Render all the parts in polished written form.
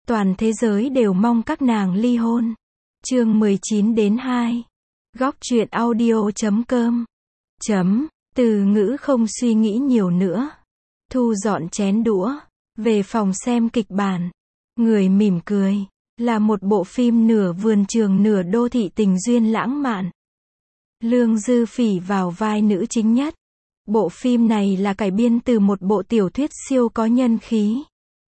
Toàn thế giới đều mong các nàng ly hôn. Chương 19-2. Góc truyện audio.com. Từ Ngữ không suy nghĩ nhiều nữa. Thu dọn chén đũa, về phòng xem kịch bản. Người mỉm cười, là một bộ phim nửa vườn trường nửa đô thị tình duyên lãng mạn. Lương Dư Phỉ vào vai nữ chính nhất. Bộ phim này là cải biên từ một bộ tiểu thuyết siêu có nhân khí.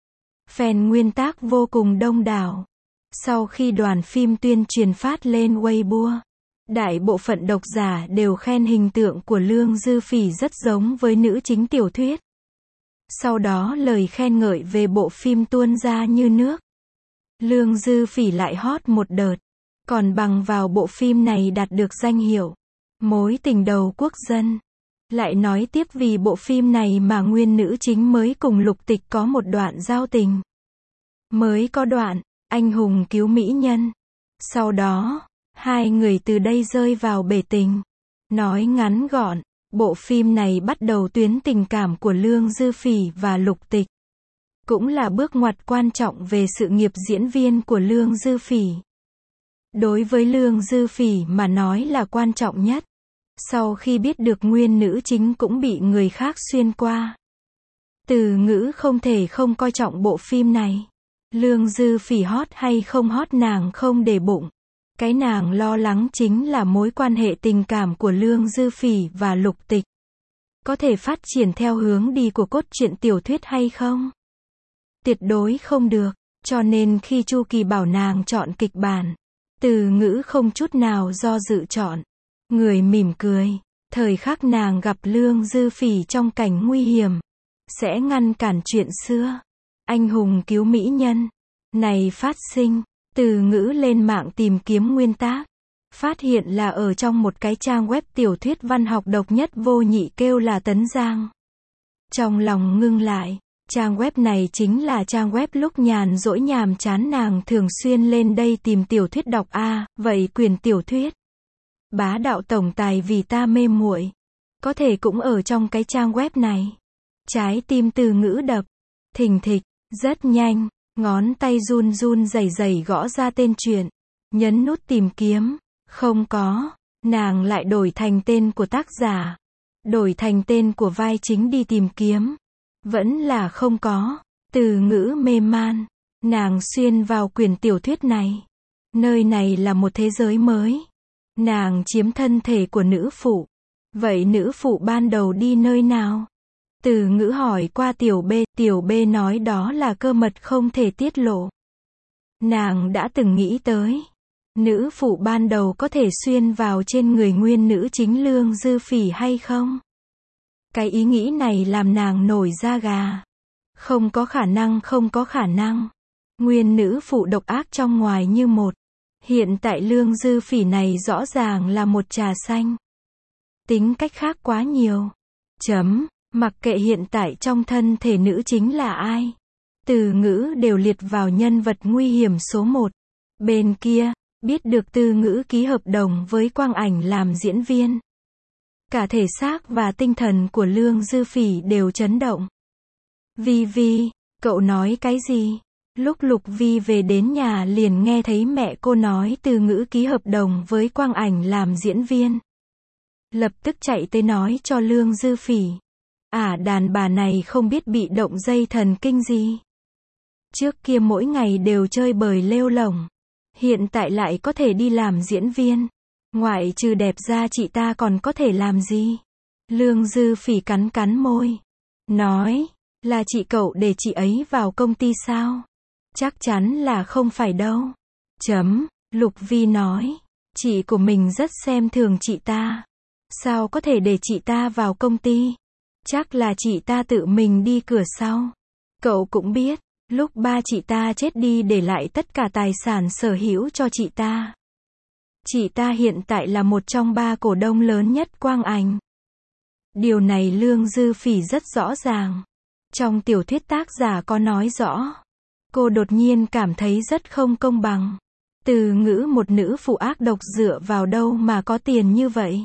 Fan nguyên tác vô cùng đông đảo. Sau khi đoàn phim tuyên truyền phát lên Weibo, đại bộ phận độc giả đều khen hình tượng của Lương Dư Phỉ rất giống với nữ chính tiểu thuyết. Sau đó lời khen ngợi về bộ phim tuôn ra như nước. Lương Dư Phỉ lại hot một đợt, còn bằng vào bộ phim này đạt được danh hiệu mối tình đầu quốc dân. Lại nói tiếp vì bộ phim này mà nguyên nữ chính mới cùng Lục Tịch có một đoạn giao tình. Mới có đoạn, anh hùng cứu mỹ nhân. Sau đó, hai người từ đây rơi vào bể tình. Nói ngắn gọn, bộ phim này bắt đầu tuyến tình cảm của Lương Dư Phỉ và Lục Tịch. Cũng là bước ngoặt quan trọng về sự nghiệp diễn viên của Lương Dư Phỉ. Đối với Lương Dư Phỉ mà nói là quan trọng nhất. Sau khi biết được nguyên nữ chính cũng bị người khác xuyên qua, Từ Ngữ không thể không coi trọng bộ phim này. Lương Dư Phỉ hot hay không hot nàng không để bụng. Cái nàng lo lắng chính là mối quan hệ tình cảm của Lương Dư Phỉ và Lục Tịch. Có thể phát triển theo hướng đi của cốt truyện tiểu thuyết hay không? Tuyệt đối không được. Cho nên khi Chu Kỳ bảo nàng chọn kịch bản, Từ Ngữ không chút nào do dự chọn. Người mỉm cười, thời khắc nàng gặp Lương Dư Phỉ trong cảnh nguy hiểm, sẽ ngăn cản chuyện xưa. Anh hùng cứu mỹ nhân này phát sinh. Từ Ngữ lên mạng tìm kiếm nguyên tác, phát hiện là ở trong một cái trang web tiểu thuyết văn học độc nhất vô nhị kêu là Tấn Giang. Trong lòng ngưng lại, trang web này chính là trang web lúc nhàn rỗi nhàm chán nàng thường xuyên lên đây tìm tiểu thuyết đọc vậy quyển tiểu thuyết Bá đạo tổng tài vì ta mê muội có thể cũng ở trong cái trang web này. Trái tim Từ Ngữ đập thình thịch, rất nhanh, ngón tay run run rẩy rẩy gõ ra tên truyện, nhấn nút tìm kiếm, không có, nàng lại đổi thành tên của tác giả, đổi thành tên của vai chính đi tìm kiếm, vẫn là không có. Từ Ngữ mê man, nàng xuyên vào quyển tiểu thuyết này. Nơi này là một thế giới mới. Nàng chiếm thân thể của nữ phụ. Vậy nữ phụ ban đầu đi nơi nào? Từ Ngữ hỏi qua Tiểu B nói đó là cơ mật không thể tiết lộ. Nàng đã từng nghĩ tới, nữ phụ ban đầu có thể xuyên vào trên người nguyên nữ chính Lương Dư Phỉ hay không? Cái ý nghĩ này làm nàng nổi da gà. Không có khả năng, không có khả năng. Nguyên nữ phụ độc ác trong ngoài như một. Hiện tại Lương Dư Phỉ này rõ ràng là một trà xanh. Tính cách khác quá nhiều. Mặc kệ hiện tại trong thân thể nữ chính là ai, Từ Ngữ đều liệt vào nhân vật nguy hiểm số 1. Bên kia, biết được Từ Ngữ ký hợp đồng với Quang Ảnh làm diễn viên. Cả thể xác và tinh thần của Lương Dư Phỉ đều chấn động. Vi, cậu nói cái gì? Lúc Lục Vi về đến nhà liền nghe thấy mẹ cô nói Từ Ngữ ký hợp đồng với Quang Ảnh làm diễn viên. Lập tức chạy tới nói cho Lương Dư Phỉ. Đàn bà này không biết bị động dây thần kinh gì. Trước kia mỗi ngày đều chơi bời lêu lổng. Hiện tại lại có thể đi làm diễn viên. Ngoại trừ đẹp ra chị ta còn có thể làm gì? Lương Dư Phỉ cắn cắn môi. Nói, là chị cậu để chị ấy vào công ty sao? Chắc chắn là không phải đâu. Lục Vi nói, chị của mình rất xem thường chị ta. Sao có thể để chị ta vào công ty? Chắc là chị ta tự mình đi cửa sau. Cậu cũng biết, lúc ba chị ta chết đi để lại tất cả tài sản sở hữu cho chị ta. Chị ta hiện tại là một trong 3 cổ đông lớn nhất Quang Ảnh. Điều này Lương Dư Phỉ rất rõ ràng. Trong tiểu thuyết tác giả có nói rõ. Cô đột nhiên cảm thấy rất không công bằng. Từ Ngữ một nữ phụ ác độc dựa vào đâu mà có tiền như vậy?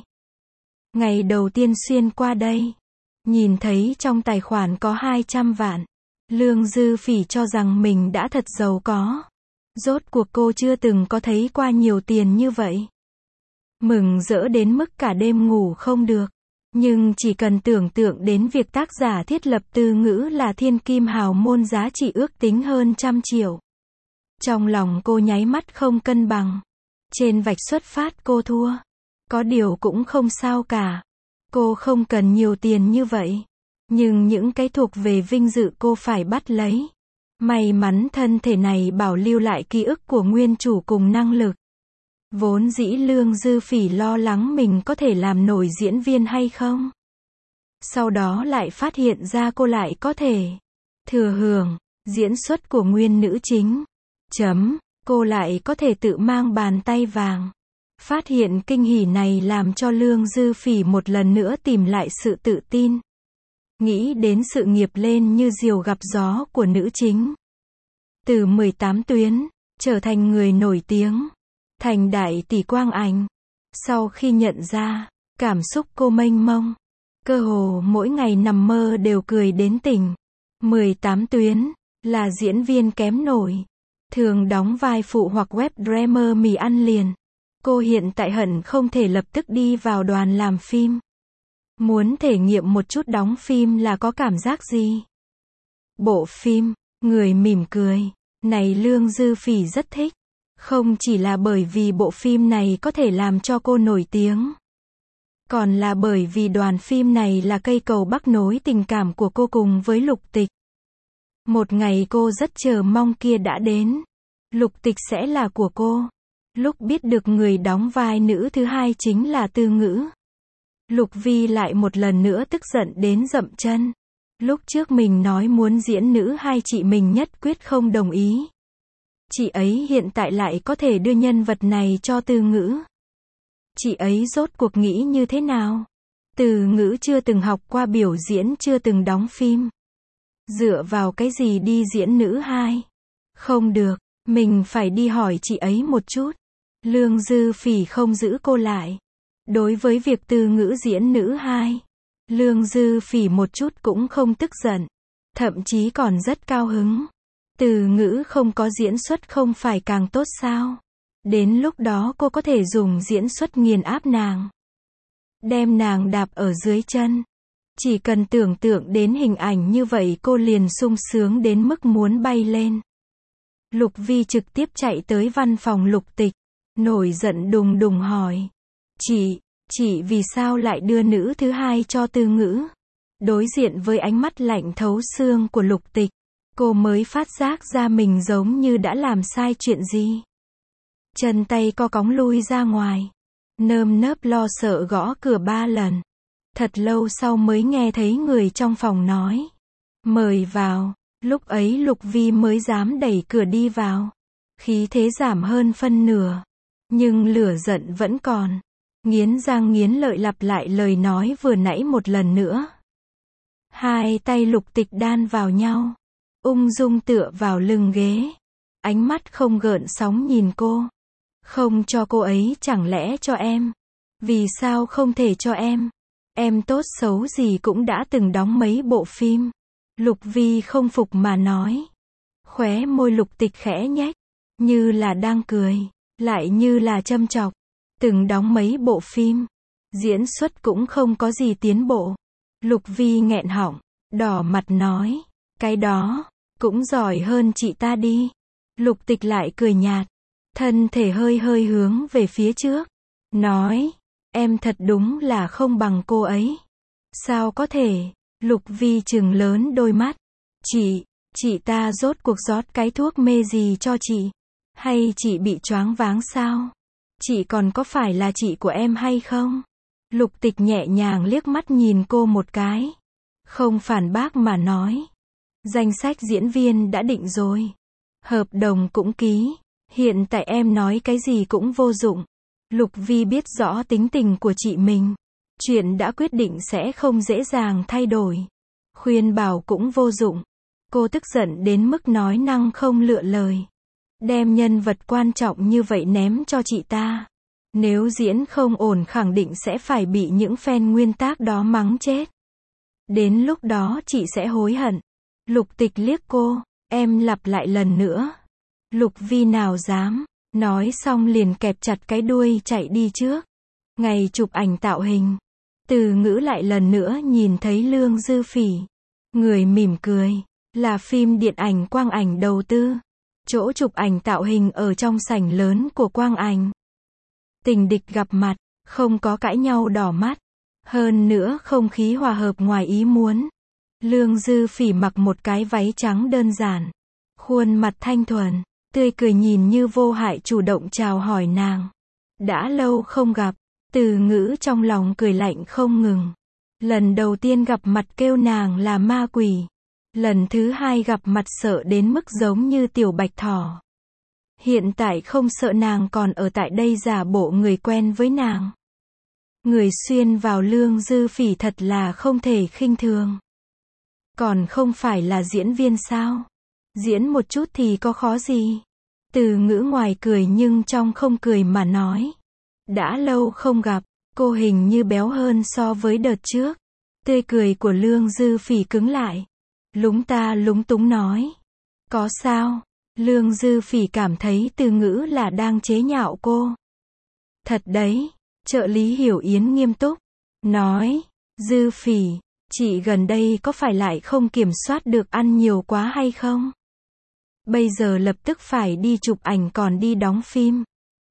Ngày đầu tiên xuyên qua đây, nhìn thấy trong tài khoản có 200 vạn. Lương Dư Phỉ cho rằng mình đã thật giàu có. Rốt cuộc cô chưa từng có thấy qua nhiều tiền như vậy. Mừng rỡ đến mức cả đêm ngủ không được. Nhưng chỉ cần tưởng tượng đến việc tác giả thiết lập từ ngữ là thiên kim hào môn giá trị ước tính hơn 100 triệu. Trong lòng cô nháy mắt không cân bằng. Trên vạch xuất phát cô thua. Có điều cũng không sao cả. Cô không cần nhiều tiền như vậy. Nhưng những cái thuộc về vinh dự cô phải bắt lấy. May mắn thân thể này bảo lưu lại ký ức của nguyên chủ cùng năng lực. Vốn dĩ Lương Dư Phỉ lo lắng mình có thể làm nổi diễn viên hay không. Sau đó lại phát hiện ra cô lại có thể thừa hưởng diễn xuất của nguyên nữ chính. Cô lại có thể tự mang bàn tay vàng. Phát hiện kinh hỉ này làm cho Lương Dư Phỉ một lần nữa tìm lại sự tự tin. Nghĩ đến sự nghiệp lên như diều gặp gió của nữ chính. Từ 18 tuyến, trở thành người nổi tiếng. Thành đại tỷ quang ảnh. Sau khi nhận ra, cảm xúc cô mênh mông. Cơ hồ mỗi ngày nằm mơ đều cười đến tỉnh. 18 tuyến, là diễn viên kém nổi. Thường đóng vai phụ hoặc web drama mì ăn liền. Cô hiện tại hận không thể lập tức đi vào đoàn làm phim. Muốn thể nghiệm một chút đóng phim là có cảm giác gì? Bộ phim, Người mỉm cười, này Lương Dư Phỉ rất thích. Không chỉ là bởi vì bộ phim này có thể làm cho cô nổi tiếng. Còn là bởi vì đoàn phim này là cây cầu bắc nối tình cảm của cô cùng với Lục Tịch. Một ngày cô rất chờ mong kia đã đến. Lục Tịch sẽ là của cô. Lúc biết được người đóng vai nữ thứ hai chính là Từ Ngữ. Lục Vi lại một lần nữa tức giận đến dậm chân. Lúc trước mình nói muốn diễn nữ hai chị mình nhất quyết không đồng ý. Chị ấy hiện tại lại có thể đưa nhân vật này cho Từ Ngữ. Chị ấy rốt cuộc nghĩ như thế nào? Từ Ngữ chưa từng học qua biểu diễn, chưa từng đóng phim. Dựa vào cái gì đi diễn nữ hai? Không được, mình phải đi hỏi chị ấy một chút. Lương Dư Phỉ không giữ cô lại. Đối với việc Từ Ngữ diễn nữ hai, Lương Dư Phỉ một chút cũng không tức giận. Thậm chí còn rất cao hứng. Từ Ngữ không có diễn xuất không phải càng tốt sao? Đến lúc đó cô có thể dùng diễn xuất nghiền áp nàng. Đem nàng đạp ở dưới chân. Chỉ cần tưởng tượng đến hình ảnh như vậy cô liền sung sướng đến mức muốn bay lên. Lục Vi trực tiếp chạy tới văn phòng Lục Tịch. Nổi giận đùng đùng hỏi. Chị vì sao lại đưa nữ thứ hai cho Từ Ngữ? Đối diện với ánh mắt lạnh thấu xương của Lục Tịch, cô mới phát giác ra mình giống như đã làm sai chuyện gì. Chân tay co cóng lui ra ngoài. Nơm nớp lo sợ gõ cửa 3 lần. Thật lâu sau mới nghe thấy người trong phòng nói. Mời vào. Lúc ấy Lục Vi mới dám đẩy cửa đi vào. Khí thế giảm hơn phân nửa. Nhưng lửa giận vẫn còn. Nghiến răng nghiến lợi lặp lại lời nói vừa nãy một lần nữa. Hai tay Lục Tịch đan vào nhau. Ung dung tựa vào lưng ghế. Ánh mắt không gợn sóng nhìn cô. Không cho cô ấy chẳng lẽ cho em? Vì sao không thể cho em? Em tốt xấu gì cũng đã từng đóng mấy bộ phim. Lục Vi không phục mà nói. Khóe môi Lục Tịch khẽ nhếch. Như là đang cười. Lại như là châm chọc. Từng đóng mấy bộ phim. Diễn xuất cũng không có gì tiến bộ. Lục Vi nghẹn họng. Đỏ mặt nói. Cái đó. Cũng giỏi hơn chị ta đi. Lục Tịch lại cười nhạt. Thân thể hơi hơi hướng về phía trước. Nói. Em thật đúng là không bằng cô ấy. Sao có thể? Lục Vi trừng lớn đôi mắt. Chị ta rốt cuộc rót cái thuốc mê gì cho chị? Hay chị bị choáng váng sao? Chị còn có phải là chị của em hay không? Lục Tịch nhẹ nhàng liếc mắt nhìn cô một cái. Không phản bác mà nói. Danh sách diễn viên đã định rồi. Hợp đồng cũng ký. Hiện tại em nói cái gì cũng vô dụng. Lục Vi biết rõ tính tình của chị mình. Chuyện đã quyết định sẽ không dễ dàng thay đổi. Khuyên bảo cũng vô dụng. Cô tức giận đến mức nói năng không lựa lời. Đem nhân vật quan trọng như vậy ném cho chị ta. Nếu diễn không ổn khẳng định sẽ phải bị những fan nguyên tác đó mắng chết. Đến lúc đó chị sẽ hối hận. Lục Tịch liếc cô, em lặp lại lần nữa. Lục Vi nào dám, nói xong liền kẹp chặt cái đuôi chạy đi trước. Ngày chụp ảnh tạo hình, Từ Ngữ lại lần nữa nhìn thấy Lương Dư Phỉ. Người mỉm cười, là phim điện ảnh Quang Ảnh đầu tư. Chỗ chụp ảnh tạo hình ở trong sảnh lớn của Quang Ảnh. Tình địch gặp mặt, không có cãi nhau đỏ mắt. Hơn nữa không khí hòa hợp ngoài ý muốn. Lương Dư Phỉ mặc một cái váy trắng đơn giản. Khuôn mặt thanh thuần, tươi cười nhìn như vô hại chủ động chào hỏi nàng. Đã lâu không gặp, Từ Ngữ trong lòng cười lạnh không ngừng. Lần đầu tiên gặp mặt kêu nàng là ma quỷ. Lần thứ hai gặp mặt sợ đến mức giống như tiểu bạch thỏ. Hiện tại không sợ nàng còn ở tại đây giả bộ người quen với nàng. Người xuyên vào Lương Dư Phỉ thật là không thể khinh thường. Còn không phải là diễn viên sao? Diễn một chút thì có khó gì? Từ Ngữ ngoài cười nhưng trong không cười mà nói. Đã lâu không gặp, cô hình như béo hơn so với đợt trước. Tươi cười của Lương Dư Phỉ cứng lại. Lúng ta lúng túng nói. Có sao? Lương Dư Phỉ cảm thấy Từ Ngữ là đang chế nhạo cô. Thật đấy. Trợ lý Hiểu Yến nghiêm túc. Nói. Dư Phỉ, chị gần đây có phải lại không kiểm soát được ăn nhiều quá hay không? Bây giờ lập tức phải đi chụp ảnh còn đi đóng phim.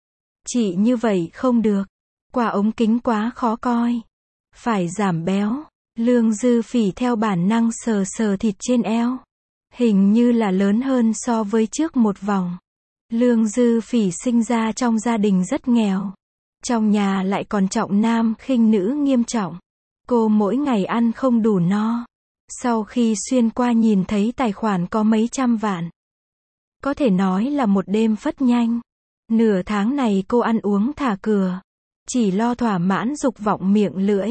Chị như vậy không được. Qua ống kính quá khó coi. Phải giảm béo. Lương Dư Phỉ theo bản năng sờ sờ thịt trên eo. Hình như là lớn hơn so với trước một vòng. Lương Dư Phỉ sinh ra trong gia đình rất nghèo. Trong nhà lại còn trọng nam khinh nữ nghiêm trọng. Cô mỗi ngày ăn không đủ no. Sau khi xuyên qua nhìn thấy tài khoản có mấy trăm vạn. Có thể nói là một đêm phất nhanh. Nửa tháng này cô ăn uống thả cửa. Chỉ lo thỏa mãn dục vọng miệng lưỡi.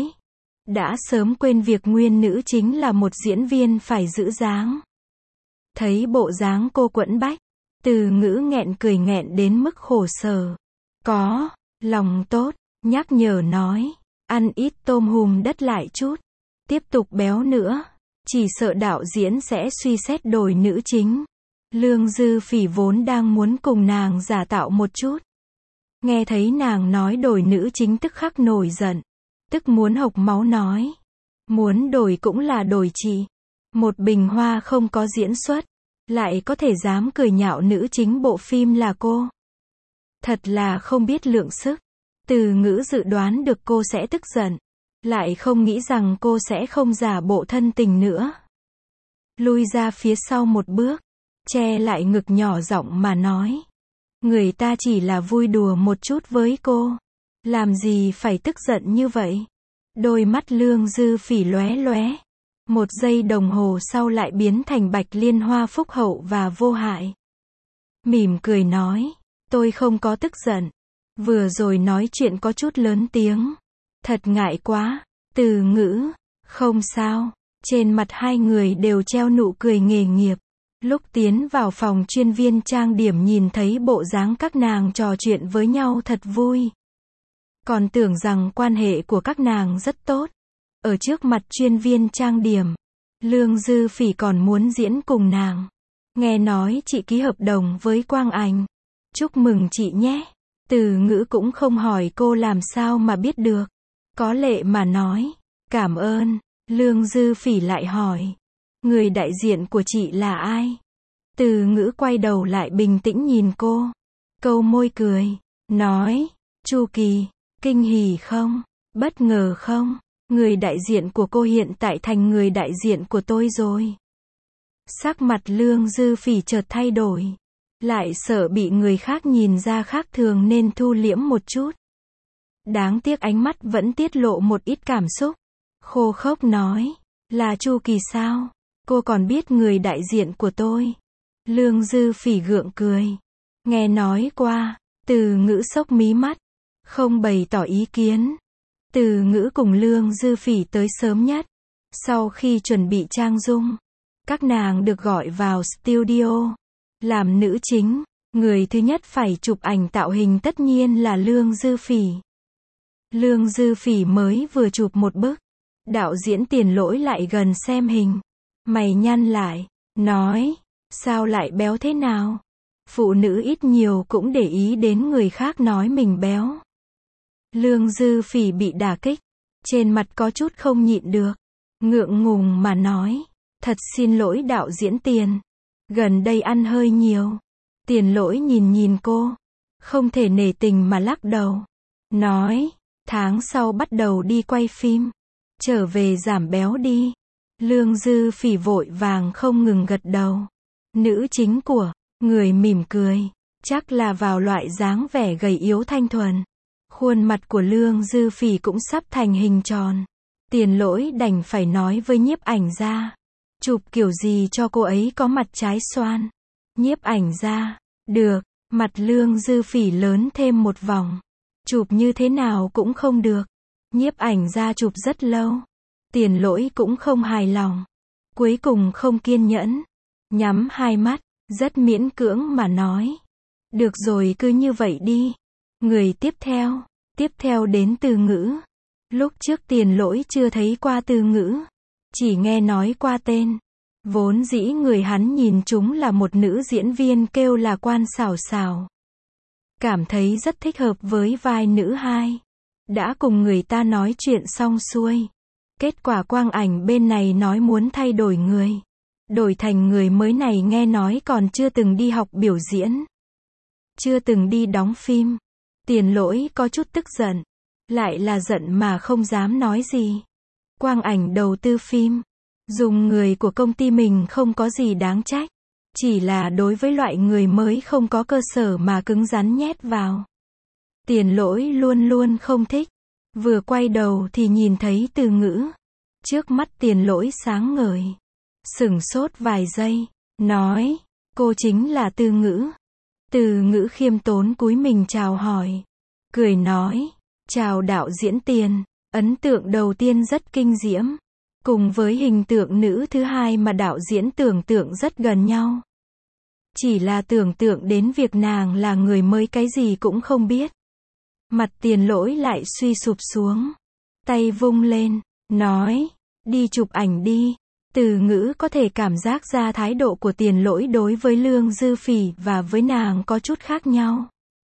Đã sớm quên việc nguyên nữ chính là một diễn viên phải giữ dáng. Thấy bộ dáng cô quẫn bách. Từ Ngữ nghẹn cười nghẹn đến mức khổ sở. Có, lòng tốt, nhắc nhở nói. Ăn ít tôm hùm đất lại chút. Tiếp tục béo nữa. Chỉ sợ đạo diễn sẽ suy xét đổi nữ chính. Lương Dư Phỉ vốn đang muốn cùng nàng giả tạo một chút. Nghe thấy nàng nói đổi nữ chính tức khắc nổi giận. Tức muốn hộc máu nói. Muốn đổi cũng là đổi chị. Một bình hoa không có diễn xuất. Lại có thể dám cười nhạo nữ chính bộ phim là cô. Thật là không biết lượng sức. Từ Ngữ dự đoán được cô sẽ tức giận. Lại không nghĩ rằng cô sẽ không giả bộ thân tình nữa. Lui ra phía sau một bước. Che lại ngực nhỏ giọng mà nói. Người ta chỉ là vui đùa một chút với cô. Làm gì phải tức giận như vậy? Đôi mắt Lương Dư Phỉ lóe lóe. Một giây đồng hồ sau lại biến thành bạch liên hoa phúc hậu và vô hại. Mỉm cười nói. Tôi không có tức giận. Vừa rồi nói chuyện có chút lớn tiếng. Thật ngại quá. Từ Ngữ. Không sao. Trên mặt hai người đều treo nụ cười nghề nghiệp. Lúc tiến vào phòng chuyên viên trang điểm nhìn thấy bộ dáng các nàng trò chuyện với nhau thật vui. Còn tưởng rằng quan hệ của các nàng rất tốt. Ở trước mặt chuyên viên trang điểm, Lương Dư Phỉ còn muốn diễn cùng nàng. Nghe nói chị ký hợp đồng với Quang Ảnh. Chúc mừng chị nhé. Từ Ngữ cũng không hỏi cô làm sao mà biết được. Có lệ mà nói. Cảm ơn. Lương Dư Phỉ lại hỏi. Người đại diện của chị là ai? Từ Ngữ quay đầu lại bình tĩnh nhìn cô. Câu môi cười. Nói. Chu Kỳ. Kinh hỉ không? Bất ngờ không? Người đại diện của cô hiện tại thành người đại diện của tôi rồi. Sắc mặt Lương Dư Phỉ chợt thay đổi. Lại sợ bị người khác nhìn ra khác thường nên thu liễm một chút. Đáng tiếc ánh mắt vẫn tiết lộ một ít cảm xúc. Khô khốc nói. Là Chu Kỳ sao? Cô còn biết người đại diện của tôi. Lương Dư Phỉ gượng cười. Nghe nói qua. Từ Ngữ xốc mí mắt. Không bày tỏ ý kiến. Từ Ngữ cùng Lương Dư Phỉ tới sớm nhất. Sau khi chuẩn bị trang dung, các nàng được gọi vào studio. Làm nữ chính, người thứ nhất phải chụp ảnh tạo hình tất nhiên là Lương Dư Phỉ. Lương Dư Phỉ mới vừa chụp một bức. Đạo diễn Tiền Lỗi lại gần xem hình. Mày nhăn lại. nói, sao lại béo thế nào? Phụ nữ ít nhiều cũng để ý đến người khác nói mình béo. Lương Dư Phỉ bị đả kích, trên mặt có chút không nhịn được, ngượng ngùng mà nói, thật xin lỗi đạo diễn Tiền, gần đây ăn hơi nhiều. Tiền Lỗi nhìn nhìn cô, không thể nể tình mà lắc đầu, nói, tháng sau bắt đầu đi quay phim, trở về giảm béo đi. Lương Dư Phỉ vội vàng không ngừng gật đầu. Nữ chính của người mỉm cười, chắc là vào loại dáng vẻ gầy yếu thanh thuần. Khuôn mặt của Lương Dư Phỉ cũng sắp thành hình tròn. Tiền Lỗi đành phải nói với nhiếp ảnh gia, chụp kiểu gì cho cô ấy có mặt trái xoan. Nhiếp ảnh gia, được, mặt Lương Dư Phỉ lớn thêm một vòng. Chụp như thế nào cũng không được. Nhiếp ảnh gia chụp rất lâu. Tiền Lỗi cũng không hài lòng. Cuối cùng không kiên nhẫn, nhắm hai mắt, rất miễn cưỡng mà nói, được rồi cứ như vậy đi. Người tiếp theo đến Từ Ngữ. Lúc trước Tiền Lỗi chưa thấy qua Từ Ngữ, chỉ nghe nói qua tên. Vốn dĩ người hắn nhìn chúng là một nữ diễn viên kêu là Quan Xảo Xảo. Cảm thấy rất thích hợp với vai nữ hai. Đã cùng người ta nói chuyện xong xuôi. Kết quả quang ảnh bên này nói muốn thay đổi người. Đổi thành người mới này nghe nói còn chưa từng đi học biểu diễn. Chưa từng đi đóng phim. Tiền Lỗi có chút tức giận. Lại là giận mà không dám nói gì. Quang ảnh đầu tư phim. Dùng người của công ty mình không có gì đáng trách. Chỉ là đối với loại người mới không có cơ sở mà cứng rắn nhét vào. Tiền Lỗi luôn luôn không thích. Vừa quay đầu thì nhìn thấy Từ Ngữ. Trước mắt Tiền Lỗi sáng ngời. Sửng sốt vài giây, nói, cô chính là Từ Ngữ. Từ Ngữ khiêm tốn cúi mình chào hỏi. Cười nói, chào đạo diễn Tiền, ấn tượng đầu tiên rất kinh diễm. Cùng với hình tượng nữ thứ hai mà đạo diễn tưởng tượng rất gần nhau. Chỉ là tưởng tượng đến việc nàng là người mới cái gì cũng không biết. Mặt Tiền Lỗi lại suy sụp xuống. Tay vung lên, nói, đi chụp ảnh đi. Từ Ngữ có thể cảm giác ra thái độ của Tiền Lỗi đối với Lương Dư Phỉ và với nàng có chút khác nhau.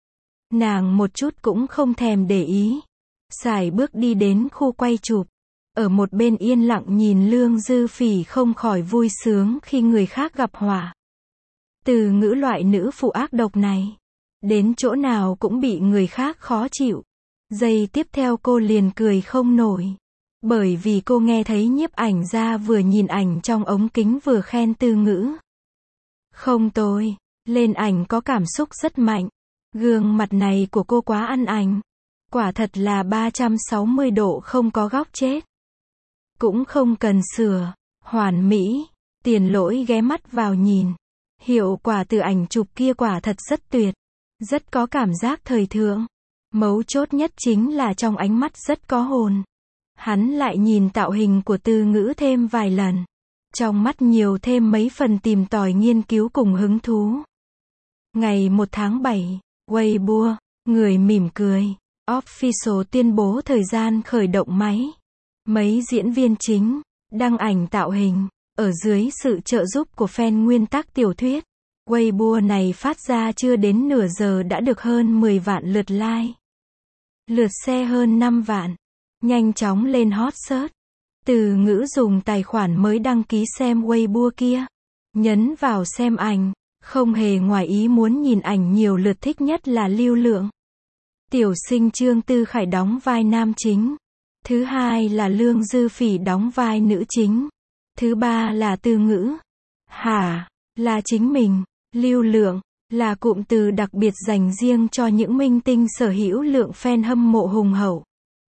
Nàng một chút cũng không thèm để ý. Sải bước đi đến khu quay chụp. Ở một bên yên lặng nhìn Lương Dư Phỉ không khỏi vui sướng khi người khác gặp họa. Từ Ngữ loại nữ phụ ác độc này. Đến chỗ nào cũng bị người khác khó chịu. Giây tiếp theo cô liền cười không nổi. Bởi vì cô nghe thấy nhiếp ảnh gia vừa nhìn ảnh trong ống kính vừa khen Từ Ngữ. Không tồi, lên ảnh có cảm xúc rất mạnh. Gương mặt này của cô quá ăn ảnh. Quả thật là 360 độ không có góc chết. Cũng không cần sửa, hoàn mỹ. Tiền Lỗi ghé mắt vào nhìn. Hiệu quả từ ảnh chụp kia quả thật rất tuyệt. Rất có cảm giác thời thượng. Mấu chốt nhất chính là trong ánh mắt rất có hồn. Hắn lại nhìn tạo hình của Từ Ngữ thêm vài lần. Trong mắt nhiều thêm mấy phần tìm tòi nghiên cứu cùng hứng thú. Ngày 1 tháng 7, Weibo, người mỉm cười. Official tuyên bố thời gian khởi động máy. Mấy diễn viên chính, đăng ảnh tạo hình. Ở dưới sự trợ giúp của fan nguyên tác tiểu thuyết. Weibo này phát ra chưa đến nửa giờ đã được hơn 10 vạn lượt like. Lượt share hơn 5 vạn. Nhanh chóng lên hot search. Từ Ngữ dùng tài khoản mới đăng ký xem Weibo kia. Nhấn vào xem ảnh. Không hề ngoài ý muốn nhìn ảnh nhiều lượt thích nhất là lưu lượng. Tiểu sinh Trương Tư Khải đóng vai nam chính. Thứ hai là Lương Dư Phỉ đóng vai nữ chính. Thứ ba là Từ Ngữ. Hả, là chính mình. Lưu lượng, là cụm từ đặc biệt dành riêng cho những minh tinh sở hữu lượng fan hâm mộ hùng hậu.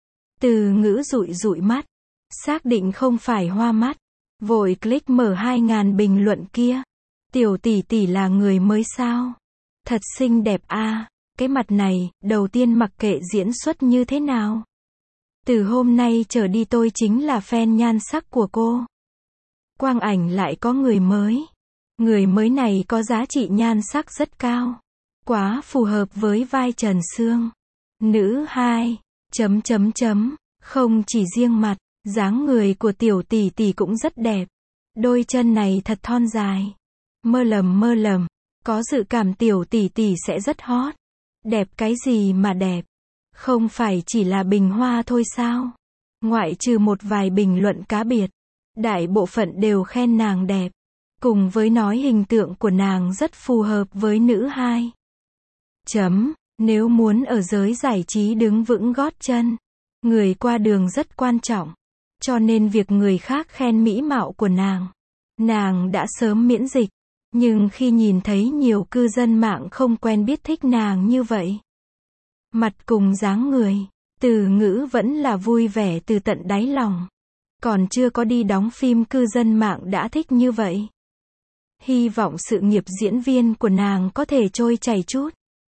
Từ Ngữ dụi dụi mắt. Xác định không phải hoa mắt. Vội click mở 2000 bình luận kia. Tiểu tỷ tỷ là người mới sao? Thật xinh đẹp a. Cái mặt này, đầu tiên mặc kệ diễn xuất như thế nào. Từ hôm nay trở đi tôi chính là fan nhan sắc của cô. Quang ảnh lại có người mới. Người mới này có giá trị nhan sắc rất cao. Quá phù hợp với vai Trần Sương. Nữ 2. Không chỉ riêng mặt, dáng người của tiểu tỷ tỷ cũng rất đẹp. Đôi chân này thật thon dài. Mơ lầm, có dự cảm tiểu tỷ tỷ sẽ rất hot. Đẹp cái gì mà đẹp? Không phải chỉ là bình hoa thôi sao? Ngoại trừ một vài bình luận cá biệt, đại bộ phận đều khen nàng đẹp. Cùng với nói hình tượng của nàng rất phù hợp với nữ hai. Nếu muốn ở giới giải trí đứng vững gót chân, người qua đường rất quan trọng. Cho nên việc người khác khen mỹ mạo của nàng đã sớm miễn dịch. Nhưng khi nhìn thấy nhiều cư dân mạng không quen biết thích nàng như vậy, mặt cùng dáng người, Từ Ngữ vẫn là vui vẻ từ tận đáy lòng. Còn chưa có đi đóng phim cư dân mạng đã thích như vậy. Hy vọng sự nghiệp diễn viên của nàng có thể trôi chảy chút.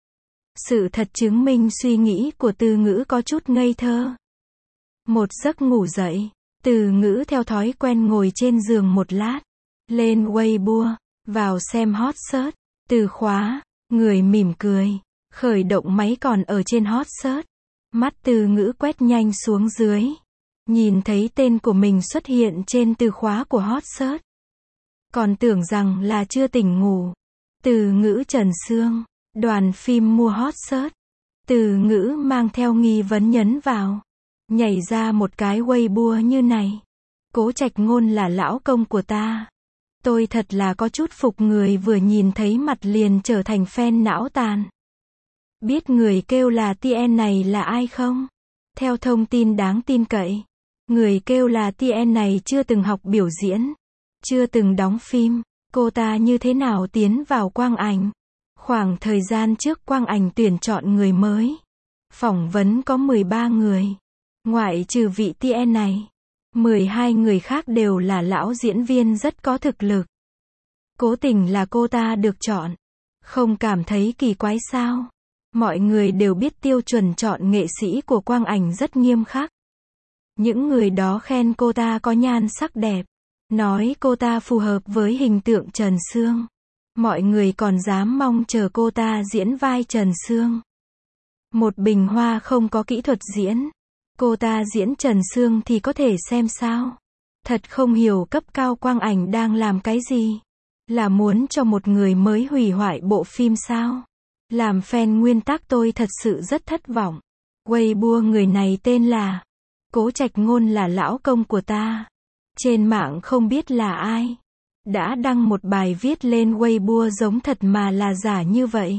Sự thật chứng minh suy nghĩ của Từ Ngữ có chút ngây thơ. Một giấc ngủ dậy, Từ Ngữ theo thói quen ngồi trên giường một lát, lên Weibo, vào xem hot search, từ khóa, người mỉm cười, khởi động máy còn ở trên hot search. Mắt Từ Ngữ quét nhanh xuống dưới, nhìn thấy tên của mình xuất hiện trên từ khóa của hot search. Còn tưởng rằng là chưa tỉnh ngủ. Từ Ngữ Trần Sương, đoàn phim mua hot search. Từ Ngữ mang theo nghi vấn nhấn vào. Nhảy ra một cái Weibo như này. Cố Trạch Ngôn là lão công của ta. Tôi thật là có chút phục người vừa nhìn thấy mặt liền trở thành fan não tàn. Biết người kêu là TN này là ai không? Theo thông tin đáng tin cậy, người kêu là TN này chưa từng học biểu diễn, chưa từng đóng phim. Cô ta như thế nào tiến vào Quang Ảnh? Khoảng thời gian trước Quang Ảnh tuyển chọn người mới. Phỏng vấn có 13 người. Ngoại trừ vị TN này, 12 người khác đều là lão diễn viên rất có thực lực. Cố tình là cô ta được chọn. Không cảm thấy kỳ quái sao? Mọi người đều biết tiêu chuẩn chọn nghệ sĩ của Quang Ảnh rất nghiêm khắc. Những người đó khen cô ta có nhan sắc đẹp, nói cô ta phù hợp với hình tượng Trần Sương. Mọi người còn dám mong chờ cô ta diễn vai Trần Sương. Một bình hoa không có kỹ thuật diễn, cô ta diễn Trần Sương thì có thể xem sao? Thật không hiểu cấp cao Quang Ảnh đang làm cái gì? Là muốn cho một người mới hủy hoại bộ phim sao? Làm fan nguyên tắc tôi thật sự rất thất vọng. Weibo người này tên là Cố Trạch Ngôn là lão công của ta. Trên mạng không biết là ai đã đăng một bài viết lên Weibo giống thật mà là giả như vậy.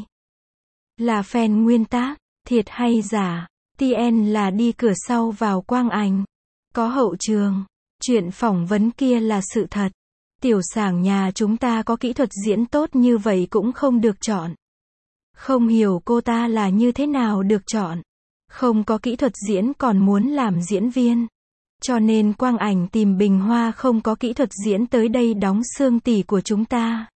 Là fan nguyên tác, thiệt hay giả? TN là đi cửa sau vào Quang Ảnh. Có hậu trường. Chuyện phỏng vấn kia là sự thật. Tiểu Sảng nhà chúng ta có kỹ thuật diễn tốt như vậy cũng không được chọn. Không hiểu cô ta là như thế nào được chọn. Không có kỹ thuật diễn còn muốn làm diễn viên. Cho nên Quang Ảnh tìm bình hoa không có kỹ thuật diễn tới đây đóng xương tỷ của chúng ta.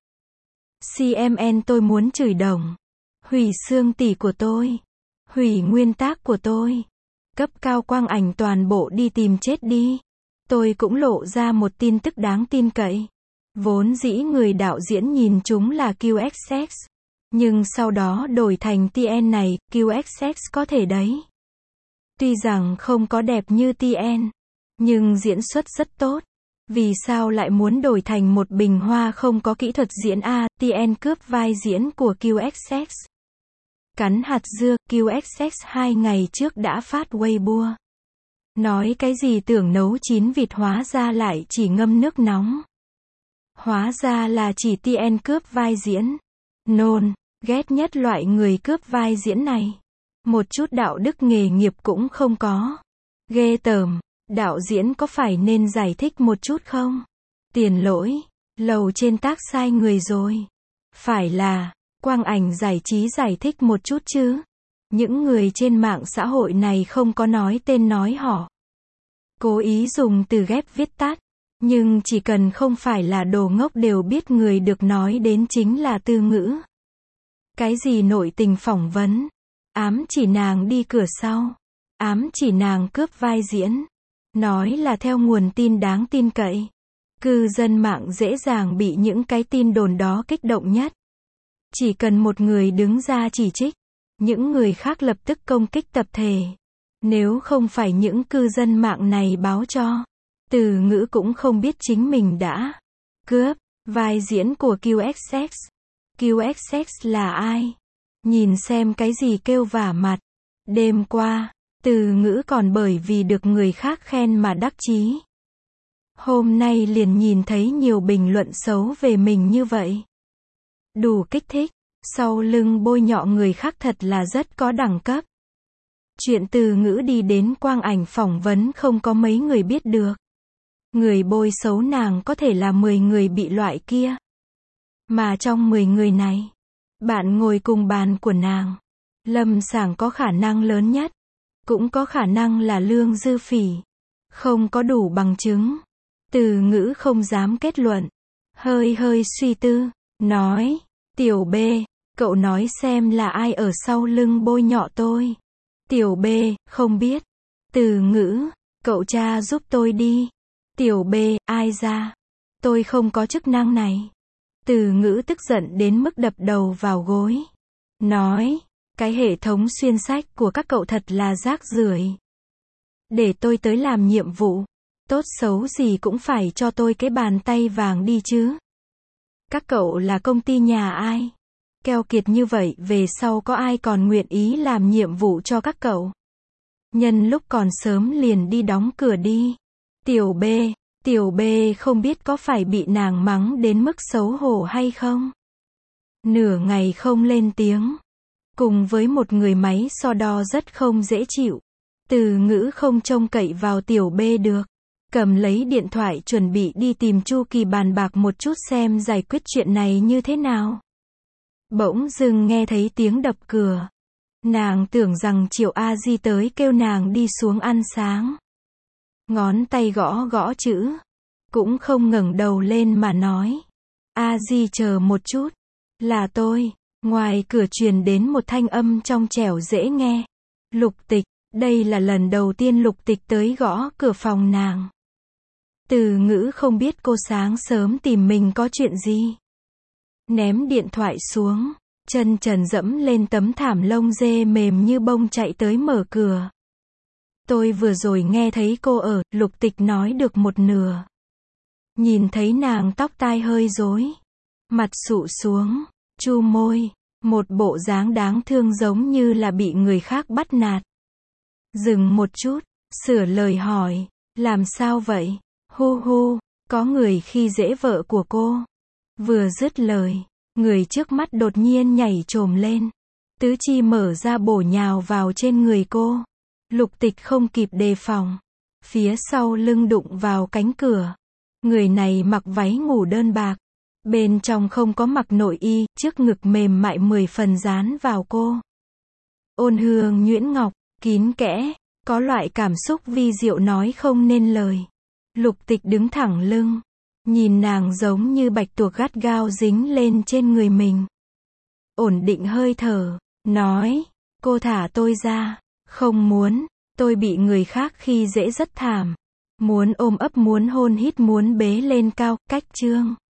CMN tôi muốn chửi đồng. Hủy xương tỷ của tôi. Hủy nguyên tác của tôi. Cấp cao Quang Ảnh toàn bộ đi tìm chết đi. Tôi cũng lộ ra một tin tức đáng tin cậy. Vốn dĩ người đạo diễn nhìn chúng là QXX. Nhưng sau đó đổi thành TN này, QXX có thể đấy. Tuy rằng không có đẹp như TN, nhưng diễn xuất rất tốt. Vì sao lại muốn đổi thành một bình hoa không có kỹ thuật diễn a? TN cướp vai diễn của QXX. Cắn hạt dưa, QXX 2 ngày trước đã phát Weibo. Nói cái gì tưởng nấu chín vịt hóa ra lại chỉ ngâm nước nóng. Hóa ra là chỉ TN cướp vai diễn. Nôn, ghét nhất loại người cướp vai diễn này. Một chút đạo đức nghề nghiệp cũng không có. Ghê tởm, đạo diễn có phải nên giải thích một chút không? Tiền lỗi, lầu trên tác sai người rồi. Phải là, Quang Ảnh giải trí giải thích một chút chứ. Những người trên mạng xã hội này không có nói tên nói họ. Cố ý dùng từ ghép viết tắt. Nhưng chỉ cần không phải là đồ ngốc đều biết người được nói đến chính là Từ Ngữ. Cái gì nội tình phỏng vấn? Ám chỉ nàng đi cửa sau. Ám chỉ nàng cướp vai diễn. Nói là theo nguồn tin đáng tin cậy. Cư dân mạng dễ dàng bị những cái tin đồn đó kích động nhất. Chỉ cần một người đứng ra chỉ trích, những người khác lập tức công kích tập thể. Nếu không phải những cư dân mạng này báo cho, Từ Ngữ cũng không biết chính mình đã Cướp, vai diễn của QXX. QXX là ai? Nhìn xem cái gì kêu vả mặt. Đêm qua, Từ Ngữ còn bởi vì được người khác khen mà đắc chí. Hôm nay liền nhìn thấy nhiều bình luận xấu về mình như vậy. Đủ kích thích, sau lưng bôi nhọ người khác thật là rất có đẳng cấp. Chuyện Từ Ngữ đi đến quang ảnh phỏng vấn không có mấy người biết được. Người bôi xấu nàng có thể là 10 người bị loại kia. Mà trong 10 người này, bạn ngồi cùng bàn của nàng, Lâm Sảng có khả năng lớn nhất. Cũng có khả năng là Lương Dư Phỉ. Không có đủ bằng chứng. Từ Ngữ không dám kết luận. Hơi suy tư, nói, Tiểu B, cậu nói xem là ai ở sau lưng bôi nhọ tôi. Tiểu B, không biết. Từ Ngữ, cậu tra giúp tôi đi. Tiểu B, ai ra? Tôi không có chức năng này. Từ Ngữ tức giận đến mức đập đầu vào gối. Nói, cái hệ thống xuyên sách của các cậu thật là rác rưởi. Để tôi tới làm nhiệm vụ. Tốt xấu gì cũng phải cho tôi cái bàn tay vàng đi chứ. Các cậu là công ty nhà ai? Keo kiệt như vậy về sau có ai còn nguyện ý làm nhiệm vụ cho các cậu? Nhân lúc còn sớm liền đi đóng cửa đi. Tiểu B không biết có phải bị nàng mắng đến mức xấu hổ hay không? Nửa ngày không lên tiếng. Cùng với một người máy so đo rất không dễ chịu. Từ Ngữ không trông cậy vào Tiểu B được. Cầm lấy điện thoại chuẩn bị đi tìm Chu Kỳ bàn bạc một chút xem giải quyết chuyện này như thế nào. Bỗng dưng nghe thấy tiếng đập cửa. Nàng tưởng rằng Triệu A Di tới kêu nàng đi xuống ăn sáng. Ngón tay gõ chữ. Cũng không ngẩng đầu lên mà nói. A Di chờ một chút. Là tôi. Ngoài cửa truyền đến một thanh âm trong trẻo dễ nghe. Lục Tịch. Đây là lần đầu tiên Lục Tịch tới gõ cửa phòng nàng. Từ Ngữ không biết cô sáng sớm tìm mình có chuyện gì. Ném điện thoại xuống. Chân trần dẫm lên tấm thảm lông dê mềm như bông chạy tới mở cửa. Tôi vừa rồi nghe thấy cô ở, Lục Tịch nói được một nửa. Nhìn thấy nàng tóc tai hơi rối. Mặt sụ xuống. Chu môi. Một bộ dáng đáng thương giống như là bị người khác bắt nạt. Dừng một chút. Sửa lời hỏi. Làm sao vậy? Hu, có người khi dễ vợ của cô. Vừa dứt lời. Người trước mắt đột nhiên nhảy chồm lên. Tứ chi mở ra bổ nhào vào trên người cô. Lục Tịch không kịp đề phòng. Phía sau lưng đụng vào cánh cửa. Người này mặc váy ngủ đơn bạc. Bên trong không có mặc nội y, trước ngực mềm mại 10 phần dán vào cô. Ôn hương nhuyễn ngọc, kín kẽ, có loại cảm xúc vi diệu nói không nên lời. Lục Tịch đứng thẳng lưng. Nhìn nàng giống như bạch tuộc gắt gao dính lên trên người mình. Ổn định hơi thở, nói, cô thả tôi ra. Không muốn, tôi bị người khác khi dễ rất thảm. Muốn ôm ấp, muốn hôn hít, muốn bế lên cao, cách chương.